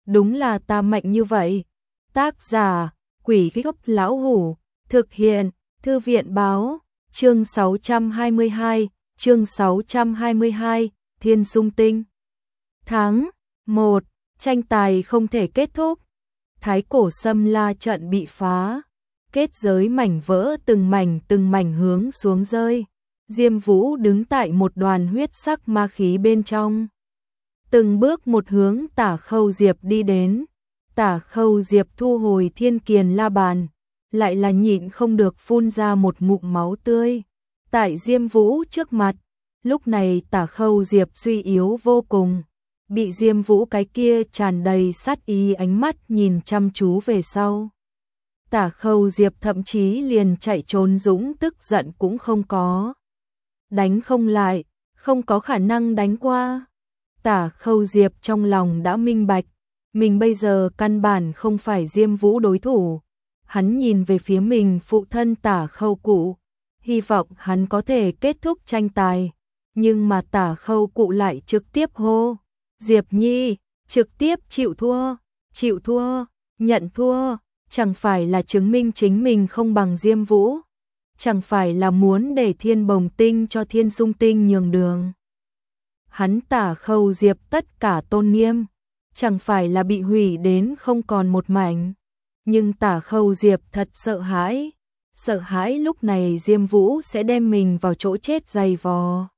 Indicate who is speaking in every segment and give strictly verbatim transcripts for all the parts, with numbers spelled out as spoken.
Speaker 1: đúng là ta mạnh như vậy. Tác giả, Quỷ Gốc Lão Hủ, thực hiện, Thư viện báo, chương sáu trăm hai mươi hai, chương sáu trăm hai mươi hai, Thiên Sung Tinh. Tháng một, tranh tài không thể kết thúc. Thái cổ Sâm La trận bị phá, kết giới mảnh vỡ từng mảnh từng mảnh hướng xuống rơi. Diêm Vũ đứng tại một đoàn huyết sắc ma khí bên trong, từng bước một hướng Tả Khâu Diệp đi đến. Tả Khâu Diệp thu hồi Thiên Kiền La Bàn, lại là nhịn không được phun ra một ngụm máu tươi. Tại Diêm Vũ trước mặt, lúc này Tả Khâu Diệp suy yếu vô cùng, bị Diêm Vũ cái kia tràn đầy sát ý ánh mắt nhìn chăm chú về sau. Tả Khâu Diệp thậm chí liền chạy trốn dũng tức giận cũng không có. Đánh không lại, không có khả năng đánh qua. Tả Khâu Diệp trong lòng đã minh bạch, mình bây giờ căn bản không phải Diêm Vũ đối thủ. Hắn nhìn về phía mình phụ thân Tả Khâu Cụ, hy vọng hắn có thể kết thúc tranh tài. Nhưng mà Tả Khâu Cụ lại trực tiếp hô, Diệp Nhi, trực tiếp chịu thua, chịu thua, nhận thua, chẳng phải là chứng minh chính mình không bằng Diêm Vũ, chẳng phải là muốn để Thiên Bồng Tinh cho Thiên Sung Tinh nhường đường. Hắn Tả Khâu Diệp tất cả tôn nghiêm, chẳng phải là bị hủy đến không còn một mảnh. Nhưng Tả Khâu Diệp thật sợ hãi, sợ hãi lúc này Diêm Vũ sẽ đem mình vào chỗ chết dày vò.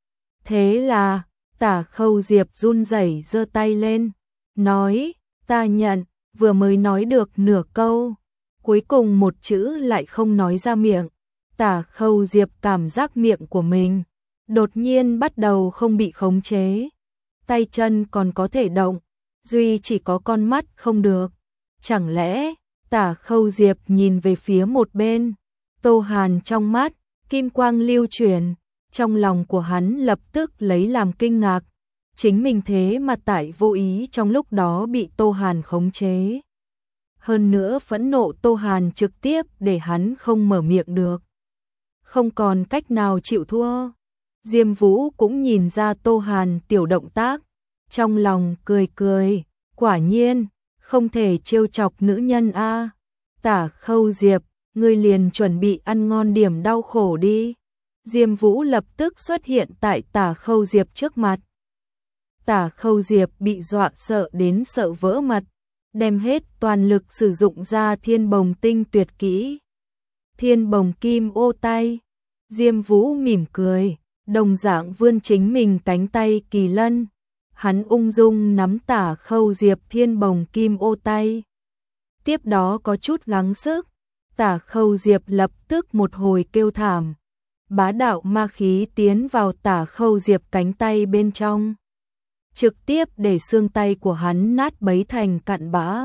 Speaker 1: Thế là, Tả Khâu Diệp run rẩy giơ tay lên, nói, ta nhận, vừa mới nói được nửa câu, cuối cùng một chữ lại không nói ra miệng. Tả Khâu Diệp cảm giác miệng của mình đột nhiên bắt đầu không bị khống chế, tay chân còn có thể động, duy chỉ có con mắt không được. Chẳng lẽ, Tả Khâu Diệp nhìn về phía một bên, Tô Hàn trong mắt, kim quang lưu chuyển, trong lòng của hắn lập tức lấy làm kinh ngạc, chính mình thế mà tại vô ý trong lúc đó bị Tô Hàn khống chế. Hơn nữa phẫn nộ Tô Hàn trực tiếp để hắn không mở miệng được, không còn cách nào chịu thua. Diêm Vũ cũng nhìn ra Tô Hàn tiểu động tác, trong lòng cười cười, quả nhiên, không thể trêu chọc nữ nhân a. Tả Khâu Diệp, ngươi liền chuẩn bị ăn ngon điểm đau khổ đi. Diêm Vũ lập tức xuất hiện tại Tả Khâu Diệp trước mặt. Tả Khâu Diệp bị dọa sợ đến sợ vỡ mật, đem hết toàn lực sử dụng ra Thiên Bồng Tinh tuyệt kỹ, Thiên Bồng Kim Ô Tay. Diêm Vũ mỉm cười, đồng dạng vươn chính mình cánh tay kỳ lân, hắn ung dung nắm Tả Khâu Diệp Thiên Bồng Kim Ô Tay. Tiếp đó có chút gắng sức, Tả Khâu Diệp lập tức một hồi kêu thảm, bá đạo ma khí tiến vào Tả Khâu Diệp cánh tay bên trong, trực tiếp để xương tay của hắn nát bấy thành cặn bã.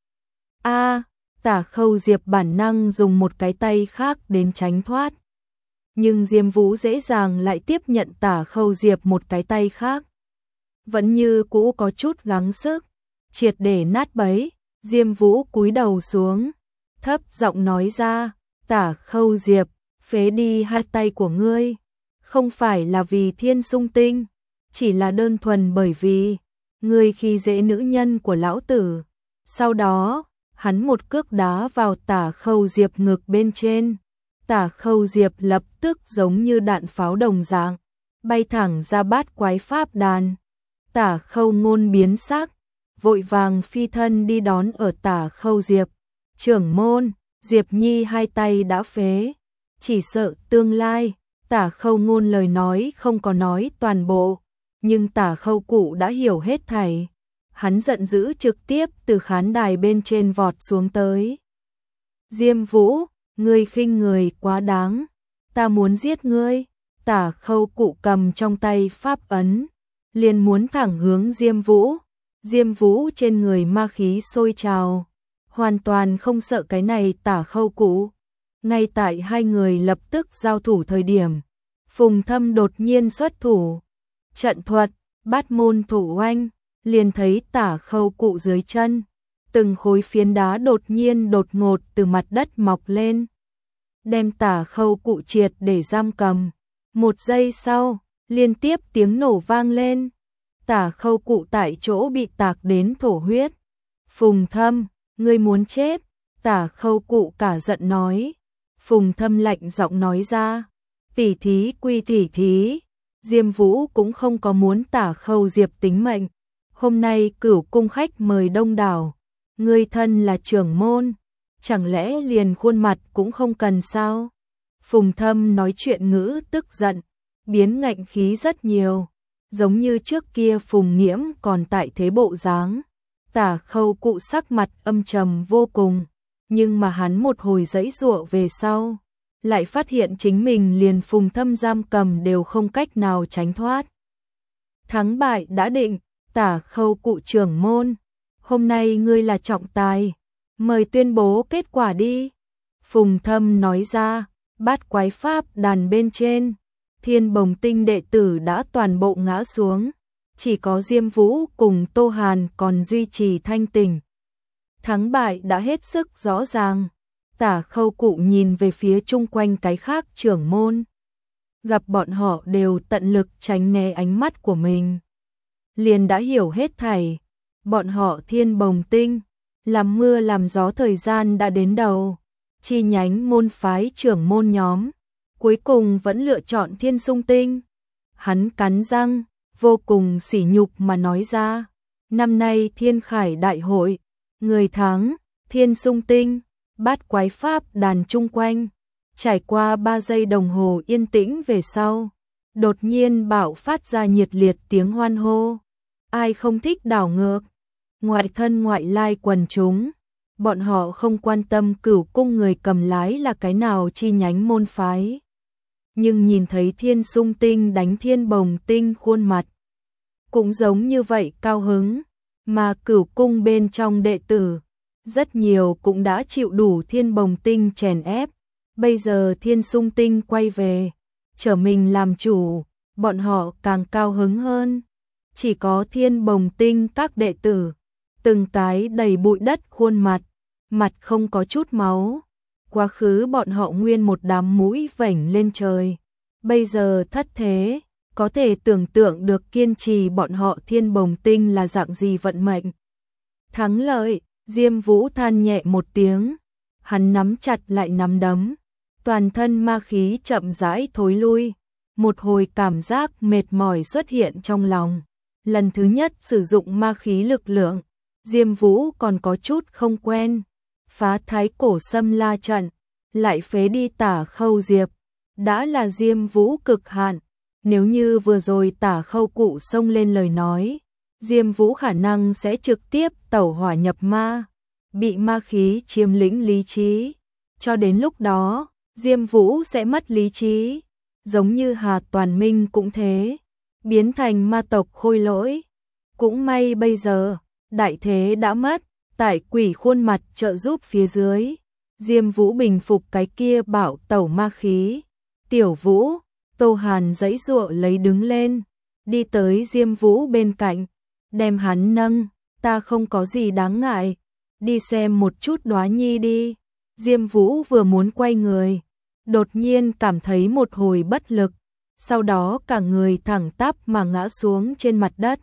Speaker 1: A, Tả Khâu Diệp bản năng dùng một cái tay khác đến tránh thoát, nhưng Diêm Vũ dễ dàng lại tiếp nhận Tả Khâu Diệp một cái tay khác, vẫn như cũ có chút gắng sức, triệt để nát bấy. Diêm Vũ cúi đầu xuống, thấp giọng nói ra, Tả Khâu Diệp, phế đi hai tay của ngươi, không phải là vì Thiên Sung Tinh, chỉ là đơn thuần bởi vì ngươi khi dễ nữ nhân của lão tử. Sau đó, hắn một cước đá vào Tả Khâu Diệp ngực bên trên. Tả Khâu Diệp lập tức giống như đạn pháo đồng dạng, bay thẳng ra Bát Quái Pháp Đàn. Tả Khâu Ngôn biến sắc, vội vàng phi thân đi đón ở Tả Khâu Diệp. Trưởng môn, Diệp Nhi hai tay đã phế, chỉ sợ tương lai. Tả Khâu Ngôn lời nói không có nói toàn bộ, nhưng Tả Khâu Cụ đã hiểu hết thảy. Hắn giận dữ trực tiếp từ khán đài bên trên vọt xuống tới. Diêm Vũ, ngươi khinh người quá đáng, ta muốn giết ngươi. Tả Khâu Cụ cầm trong tay pháp ấn, liền muốn thẳng hướng Diêm Vũ. Diêm Vũ trên người ma khí sôi trào, hoàn toàn không sợ cái này Tả Khâu Cụ. Ngay tại hai người lập tức giao thủ thời điểm, Phùng Thâm đột nhiên xuất thủ. Trận thuật, Bát Môn Thủ Oanh, liền thấy Tả Khâu Cụ dưới chân, từng khối phiến đá đột nhiên đột ngột từ mặt đất mọc lên, đem Tả Khâu Cụ triệt để giam cầm. Một giây sau, liên tiếp tiếng nổ vang lên, Tả Khâu Cụ tại chỗ bị tạc đến thổ huyết, Phùng Thâm, ngươi muốn chết, Tả Khâu Cụ cả giận nói. Phùng Thâm lạnh giọng nói ra, tỉ thí quy tỉ thí, Diêm Vũ cũng không có muốn Tả Khâu Diệp tính mệnh. Hôm nay Cửu cung khách mời đông đảo, ngươi thân là trưởng môn, chẳng lẽ liền khuôn mặt cũng không cần sao? Phùng Thâm nói chuyện ngữ tức giận, biến ngạnh khí rất nhiều, giống như trước kia Phùng Nghiễm còn tại thế bộ dáng. Tả Khâu Cụ sắc mặt âm trầm vô cùng, nhưng mà hắn một hồi giãy giụa về sau, lại phát hiện chính mình liền Phùng Thâm giam cầm đều không cách nào tránh thoát. Thắng bại đã định, Tả Khâu Cụ trưởng môn, hôm nay ngươi là trọng tài, mời tuyên bố kết quả đi. Phùng Thâm nói ra, bát quái pháp đàn bên trên, Thiên Bồng Tinh đệ tử đã toàn bộ ngã xuống, chỉ có Diêm Vũ cùng Tô Hàn còn duy trì thanh tỉnh. Thắng bại đã hết sức rõ ràng. Tả Khâu Cụ nhìn về phía chung quanh cái khác trưởng môn, gặp bọn họ đều tận lực tránh né ánh mắt của mình, liền đã hiểu hết thảy. Bọn họ Thiên Bồng Tinh, làm mưa làm gió thời gian đã đến đầu, chi nhánh môn phái trưởng môn nhóm, cuối cùng vẫn lựa chọn Thiên Sung Tinh. Hắn cắn răng, vô cùng sỉ nhục mà nói ra, năm nay Thiên Khải Đại hội, người thắng, Thiên Sung Tinh. Bát quái pháp đàn chung quanh, trải qua ba giây đồng hồ yên tĩnh về sau, đột nhiên bạo phát ra nhiệt liệt tiếng hoan hô. Ai không thích đảo ngược, ngoại thân ngoại lai quần chúng, bọn họ không quan tâm Cửu cung người cầm lái là cái nào chi nhánh môn phái. Nhưng nhìn thấy Thiên Sung Tinh đánh Thiên Bồng Tinh khuôn mặt, cũng giống như vậy cao hứng, mà Cửu cung bên trong đệ tử, rất nhiều cũng đã chịu đủ Thiên Bồng Tinh chèn ép, bây giờ Thiên Sung Tinh quay về, trở mình làm chủ, bọn họ càng cao hứng hơn. Chỉ có Thiên Bồng Tinh các đệ tử, từng cái đầy bụi đất khuôn mặt, mặt không có chút máu. Quá khứ bọn họ nguyên một đám mũi vểnh lên trời, bây giờ thất thế, có thể tưởng tượng được kiên trì bọn họ Thiên Bồng Tinh là dạng gì vận mệnh. Thắng lợi, Diêm Vũ than nhẹ một tiếng, hắn nắm chặt lại nắm đấm, toàn thân ma khí chậm rãi thối lui, một hồi cảm giác mệt mỏi xuất hiện trong lòng. Lần thứ nhất sử dụng ma khí lực lượng, Diêm Vũ còn có chút không quen, phá thái cổ xâm la trận, lại phế đi Tả Khâu Diệp, đã là Diêm Vũ cực hạn. Nếu như vừa rồi Tả Khâu Cụ xông lên lời nói, Diêm Vũ khả năng sẽ trực tiếp tẩu hỏa nhập ma, bị ma khí chiếm lĩnh lý trí. Cho đến lúc đó, Diêm Vũ sẽ mất lý trí, giống như Hà Toàn Minh cũng thế, biến thành ma tộc khôi lỗi. Cũng may bây giờ, đại thế đã mất, tại quỷ khuôn mặt trợ giúp phía dưới, Diêm Vũ bình phục cái kia bạo tẩu ma khí. Tiểu Vũ, Tô Hàn giãy giụa lấy đứng lên, đi tới Diêm Vũ bên cạnh, đem hắn nâng, ta không có gì đáng ngại, đi xem một chút Đóa Nhi đi. Diêm Vũ vừa muốn quay người, đột nhiên cảm thấy một hồi bất lực, sau đó cả người thẳng tắp mà ngã xuống trên mặt đất.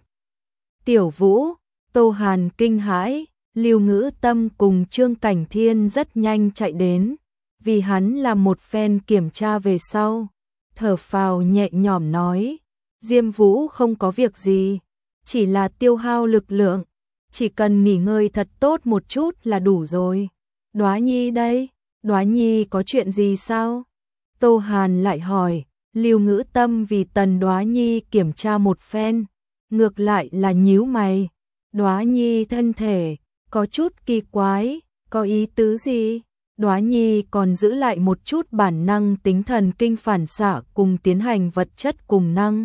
Speaker 1: Tiểu Vũ, Tô Hàn kinh hãi, Lưu Ngữ Tâm cùng Trương Cảnh Thiên rất nhanh chạy đến, vì hắn làm một phen kiểm tra về sau, thở phào nhẹ nhõm nói, Diêm Vũ không có việc gì, chỉ là tiêu hao lực lượng, chỉ cần nghỉ ngơi thật tốt một chút là đủ rồi. Đóa Nhi đây, Đóa Nhi có chuyện gì sao? Tô Hàn lại hỏi. Lưu Ngữ Tâm vì Tần Đóa Nhi kiểm tra một phen, ngược lại là nhíu mày. Đóa Nhi thân thể có chút kỳ quái, có ý tứ gì? Đóa Nhi còn giữ lại một chút bản năng tính thần kinh phản xạ cùng tiến hành vật chất cùng năng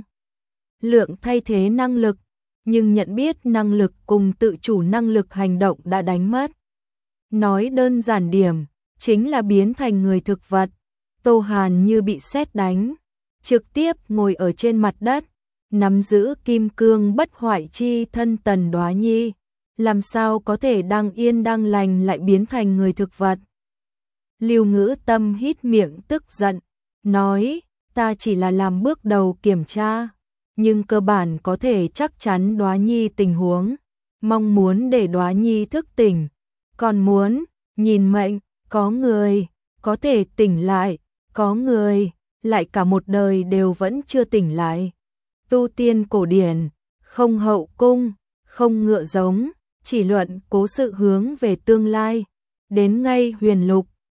Speaker 1: lượng thay thế năng lực, nhưng nhận biết năng lực cùng tự chủ năng lực hành động đã đánh mất. Nói đơn giản điểm, chính là biến thành người thực vật. Tô Hàn như bị sét đánh, trực tiếp ngồi ở trên mặt đất, nắm giữ kim cương bất hoại chi thân Tần Đóa Nhi, làm sao có thể đang yên đang lành lại biến thành người thực vật. Lưu Ngữ Tâm hít miệng tức giận, nói, ta chỉ là làm bước đầu kiểm tra, nhưng cơ bản có thể chắc chắn Đóa Nhi tình huống, mong muốn để Đóa Nhi thức tỉnh, còn muốn nhìn mệnh, có người có thể tỉnh lại, có người lại cả một đời đều vẫn chưa tỉnh lại. Tu tiên cổ điển, không hậu cung, không ngựa giống, chỉ luận cố sự hướng về tương lai. Đến ngay huyền lục,